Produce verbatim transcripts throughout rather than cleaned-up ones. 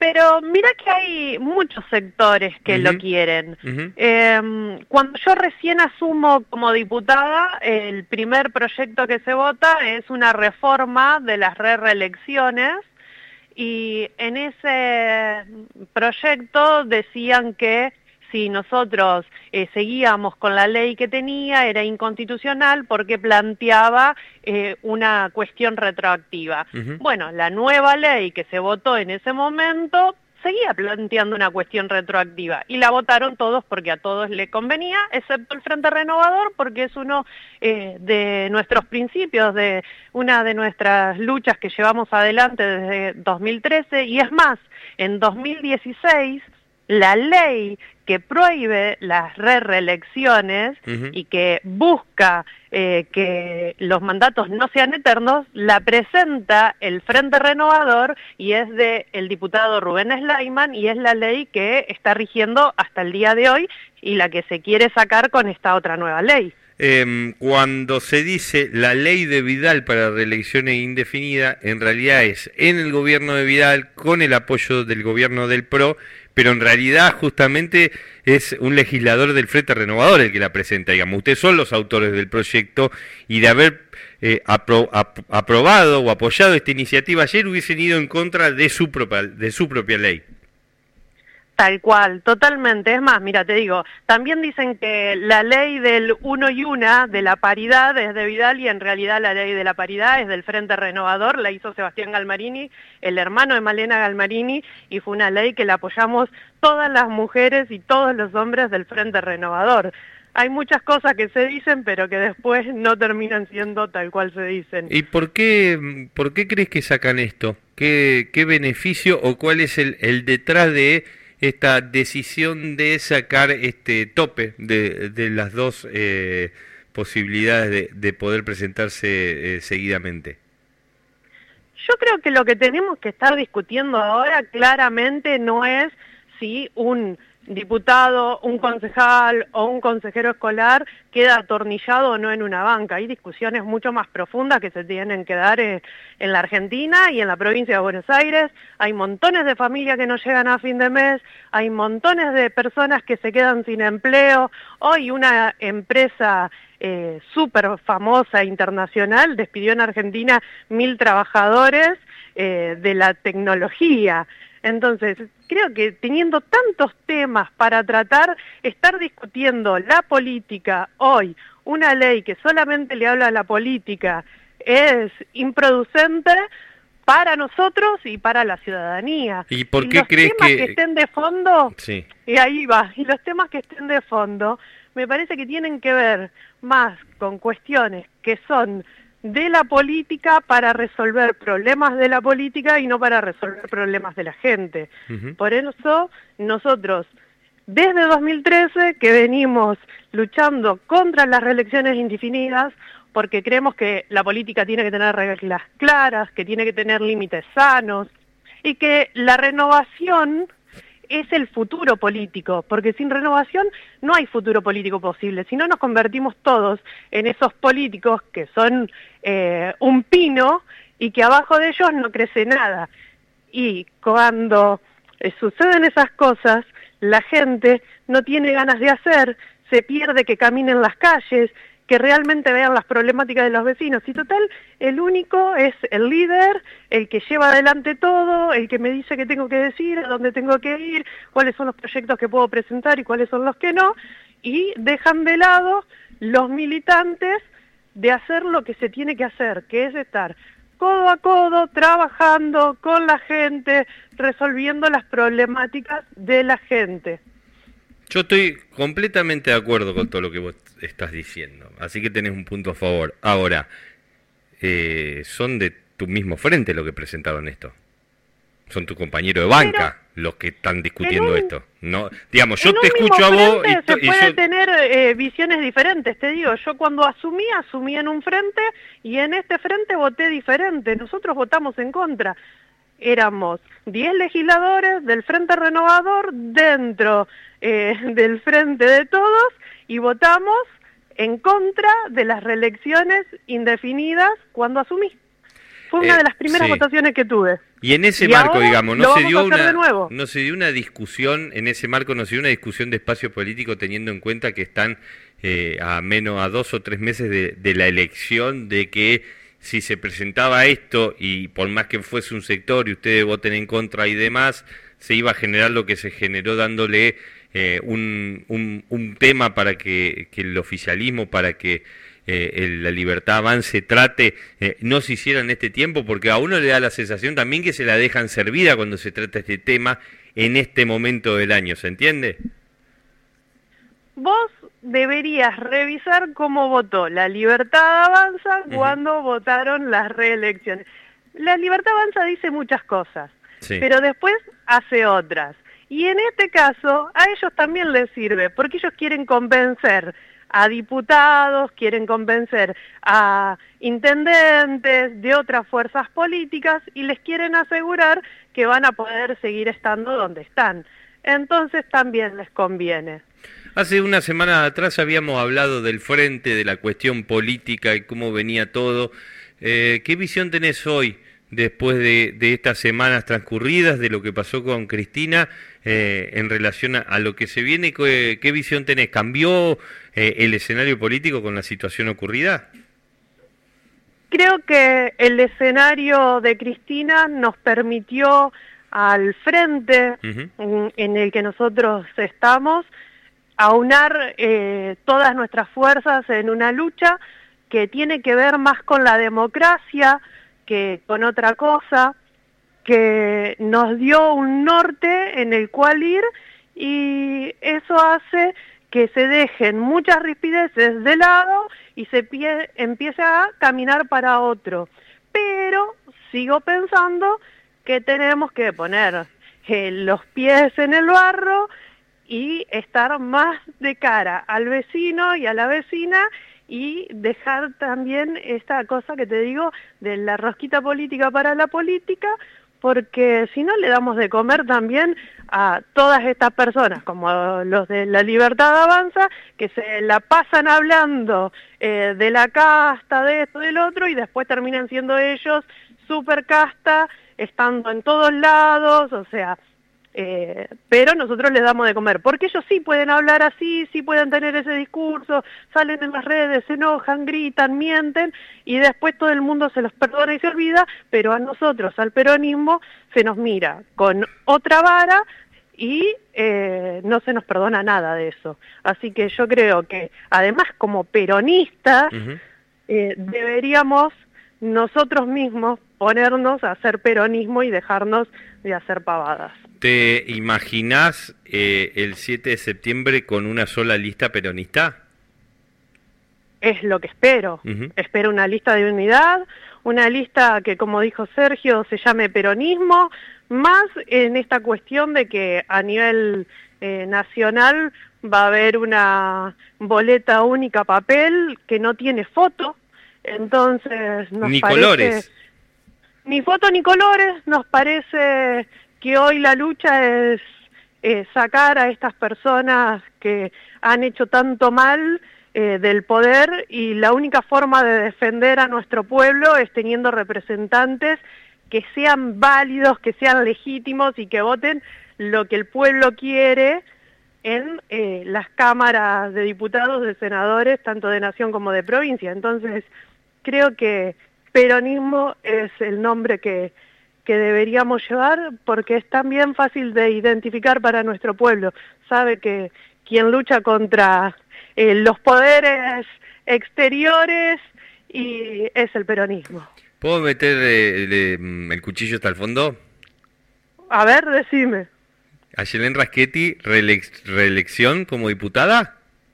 pero mira que hay muchos sectores que uh-huh. lo quieren. Uh-huh. eh, cuando yo recién asumo como diputada, el primer proyecto que se vota es una reforma de las re-reelecciones, y en ese proyecto decían que si nosotros eh, seguíamos con la ley que tenía, era inconstitucional porque planteaba eh, una cuestión retroactiva. Uh-huh. Bueno, la nueva ley que se votó en ese momento seguía planteando una cuestión retroactiva, y la votaron todos porque a todos le convenía, excepto el Frente Renovador, porque es uno eh, de nuestros principios, de una de nuestras luchas que llevamos adelante desde dos mil trece, y es más, en dos mil dieciséis, la ley que prohíbe las re-reelecciones uh-huh. y que busca eh, que los mandatos no sean eternos, la presenta el Frente Renovador, y es de el diputado Rubén Slayman, y es la ley que está rigiendo hasta el día de hoy y la que se quiere sacar con esta otra nueva ley. Eh, cuando se dice la ley de Vidal para reelecciones indefinidas, en realidad es en el gobierno de Vidal con el apoyo del gobierno del P R O, pero en realidad justamente es un legislador del Frente Renovador el que la presenta, digamos. Ustedes son los autores del proyecto, y de haber eh, apro ap aprobado o apoyado esta iniciativa ayer, hubiesen ido en contra de su propia, de su propia ley. Tal cual, totalmente. Es más, mira, te digo, también dicen que la ley del uno y una, de la paridad, es de Vidal, y en realidad la ley de la paridad es del Frente Renovador, la hizo Sebastián Galmarini, el hermano de Malena Galmarini, y fue una ley que la apoyamos todas las mujeres y todos los hombres del Frente Renovador. Hay muchas cosas que se dicen, pero que después no terminan siendo tal cual se dicen. ¿Y por qué, por qué crees que sacan esto? ¿Qué, qué beneficio o cuál es el, el detrás de esta decisión de sacar este tope de, de las dos eh, posibilidades de, de poder presentarse eh, seguidamente? Yo creo que lo que tenemos que estar discutiendo ahora claramente no es si un diputado, un concejal o un consejero escolar queda atornillado o no en una banca. Hay discusiones mucho más profundas que se tienen que dar eh, en la Argentina y en la provincia de Buenos Aires. Hay montones de familias que no llegan a fin de mes, hay montones de personas que se quedan sin empleo. Hoy una empresa eh, súper famosa internacional despidió en Argentina mil trabajadores eh, de la tecnología. Entonces, creo que teniendo tantos temas para tratar, estar discutiendo la política hoy, una ley que solamente le habla a la política, es improducente para nosotros y para la ciudadanía. ¿Y por qué crees que...? Los temas que estén de fondo, sí. y ahí va, y los temas que estén de fondo, me parece que tienen que ver más con cuestiones que son de la política para resolver problemas de la política y no para resolver problemas de la gente. Uh-huh. Por eso nosotros, desde dos mil trece, que venimos luchando contra las reelecciones indefinidas, porque creemos que la política tiene que tener reglas claras, que tiene que tener límites sanos, y que la renovación es el futuro político, porque sin renovación no hay futuro político posible. Si no, nos convertimos todos en esos políticos que son eh, un pino y que abajo de ellos no crece nada. Y cuando eh, suceden esas cosas, la gente no tiene ganas de hacer, se pierde que caminen las calles, que realmente vean las problemáticas de los vecinos. Y total, el único es el líder, el que lleva adelante todo, el que me dice qué tengo que decir, a dónde tengo que ir, cuáles son los proyectos que puedo presentar y cuáles son los que no, y dejan de lado los militantes de hacer lo que se tiene que hacer, que es estar codo a codo, trabajando con la gente, resolviendo las problemáticas de la gente. Yo estoy completamente de acuerdo con todo lo que vos estás diciendo, así que tenés un punto a favor. Ahora, eh, son de tu mismo frente los que presentaron esto. Son tu compañero de banca Pero, los que están discutiendo un, esto. No, digamos, yo te escucho a vos y, se puede y yo... tener eh, visiones diferentes, te digo. Yo cuando asumí, asumí en un frente y en este frente voté diferente. Nosotros votamos en contra. Éramos diez legisladores del Frente Renovador dentro eh, del Frente de Todos y votamos en contra de las reelecciones indefinidas cuando asumí. Fue una Eh, de las primeras sí. votaciones que tuve. Y en ese Y marco, ahora digamos, lo no se vamos dio a hacer una de nuevo. no se dio una discusión, en ese marco no se dio una discusión de espacio político teniendo en cuenta que están eh, a menos a dos o tres meses de, de la elección, de que si se presentaba esto y por más que fuese un sector y ustedes voten en contra y demás, se iba a generar lo que se generó dándole eh, un, un, un tema para que, que el oficialismo, para que eh, el, la libertad avance, trate, eh, no se hiciera en este tiempo, porque a uno le da la sensación también que se la dejan servida cuando se trata este tema en este momento del año, ¿se entiende? Vos deberías revisar cómo votó la Libertad Avanza cuando uh-huh. votaron las reelecciones. La Libertad Avanza dice muchas cosas, sí. pero después hace otras. Y en este caso a ellos también les sirve, porque ellos quieren convencer a diputados, quieren convencer a intendentes de otras fuerzas políticas y les quieren asegurar que van a poder seguir estando donde están. Entonces también les conviene. Hace una semana atrás habíamos hablado del frente, de la cuestión política y cómo venía todo. Eh, ¿Qué visión tenés hoy, después de, de estas semanas transcurridas, de lo que pasó con Cristina, eh, en relación a, a lo que se viene? ¿Qué, qué visión tenés? ¿Cambió eh, el escenario político con la situación ocurrida? Creo que el escenario de Cristina nos permitió al frente uh-huh. en el que nosotros estamos, aunar eh, todas nuestras fuerzas en una lucha que tiene que ver más con la democracia que con otra cosa, que nos dio un norte en el cual ir y eso hace que se dejen muchas rispideces de lado y se pie, empiece a caminar para otro. Pero sigo pensando que tenemos que poner eh, los pies en el barro y estar más de cara al vecino y a la vecina y dejar también esta cosa que te digo de la rosquita política para la política, porque si no le damos de comer también a todas estas personas, como los de la Libertad Avanza, que se la pasan hablando eh, de la casta, de esto, del otro, y después terminan siendo ellos super casta, estando en todos lados, o sea... Eh, pero nosotros les damos de comer, porque ellos sí pueden hablar así, sí pueden tener ese discurso, salen en las redes, se enojan, gritan, mienten, y después todo el mundo se los perdona y se olvida, pero a nosotros, al peronismo, se nos mira con otra vara y eh, no se nos perdona nada de eso. Así que yo creo que, además, como peronistas, uh-huh. eh, deberíamos nosotros mismos ponernos a hacer peronismo y dejarnos de hacer pavadas. ¿Te imaginás eh, el siete de septiembre con una sola lista peronista? Es lo que espero. Uh-huh. Espero una lista de unidad, una lista que, como dijo Sergio, se llame peronismo, más en esta cuestión de que a nivel eh, nacional va a haber una boleta única papel que no tiene foto, entonces nos ni parece... colores. Ni foto ni colores, nos parece... que hoy la lucha es eh, sacar a estas personas que han hecho tanto mal eh, del poder y la única forma de defender a nuestro pueblo es teniendo representantes que sean válidos, que sean legítimos y que voten lo que el pueblo quiere en eh, las cámaras de diputados, de senadores, tanto de nación como de provincia. Entonces, creo que peronismo es el nombre que... que deberíamos llevar, porque es también fácil de identificar para nuestro pueblo. Sabe que quien lucha contra eh, los poderes exteriores y es el peronismo. ¿Puedo meter eh, el, el cuchillo hasta el fondo? A ver, decime. ¿Ayelén Raschetti, reelec- reelección como diputada?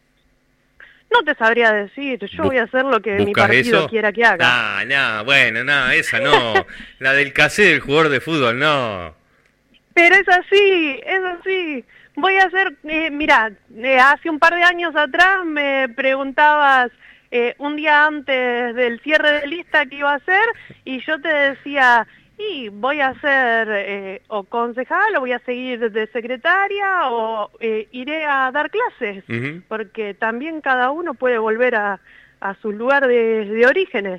No te sabría decir, yo voy a hacer lo que mi partido eso? quiera que haga. No, no, bueno, no, esa no. La del casé del jugador de fútbol, no. Pero es así, es así. Voy a hacer, eh, mirá, eh, hace un par de años atrás me preguntabas eh, un día antes del cierre de lista qué iba a hacer y yo te decía... y voy a ser eh, o concejal, o voy a seguir de secretaria, o eh, iré a dar clases, uh-huh. porque también cada uno puede volver a, a su lugar de, de orígenes.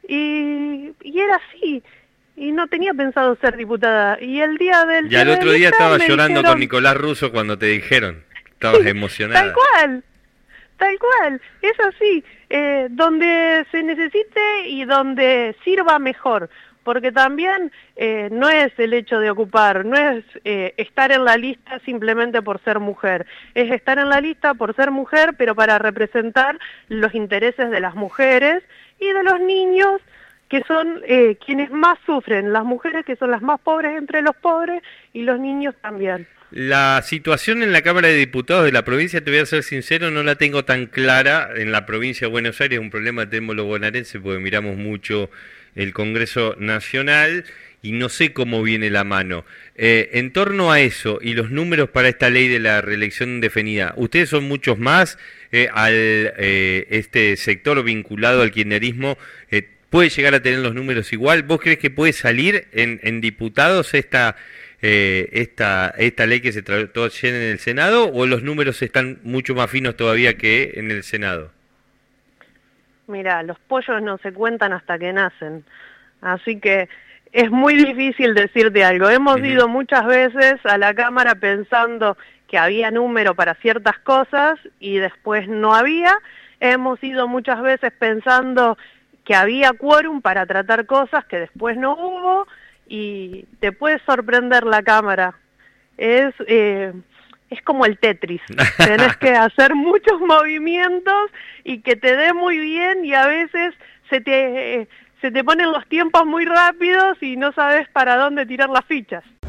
y, y era así, y no tenía pensado ser diputada. Y el día del... Y al otro día estaba llorando dijeron, con Nicolás Russo cuando te dijeron, estabas emocionada. Tal cual, tal cual, es así, eh, donde se necesite y donde sirva mejor. Porque también eh, no es el hecho de ocupar, no es eh, estar en la lista simplemente por ser mujer, es estar en la lista por ser mujer, pero para representar los intereses de las mujeres y de los niños, que son eh, quienes más sufren, las mujeres que son las más pobres entre los pobres y los niños también. La situación en la Cámara de Diputados de la provincia, te voy a ser sincero, no la tengo tan clara. En la provincia de Buenos Aires es un problema que tenemos los bonaerenses porque miramos mucho el Congreso Nacional y no sé cómo viene la mano. Eh, en torno a eso y los números para esta ley de la reelección indefinida, ¿ustedes son muchos más eh, al eh, este sector vinculado al kirchnerismo? Eh, ¿Puede llegar a tener los números igual? ¿Vos crees que puede salir en, en diputados esta, eh, esta, esta ley que se trató ayer en el Senado o los números están mucho más finos todavía que en el Senado? Mira, los pollos no se cuentan hasta que nacen, así que es muy difícil decirte algo. Hemos uh-huh. ido muchas veces a la Cámara pensando que había número para ciertas cosas y después no había. Hemos ido muchas veces pensando que había quórum para tratar cosas que después no hubo y te puede sorprender la Cámara. Es... Eh, Es como el Tetris, tenés que hacer muchos movimientos y que te dé muy bien y a veces se te, se te ponen los tiempos muy rápidos y no sabes para dónde tirar las fichas.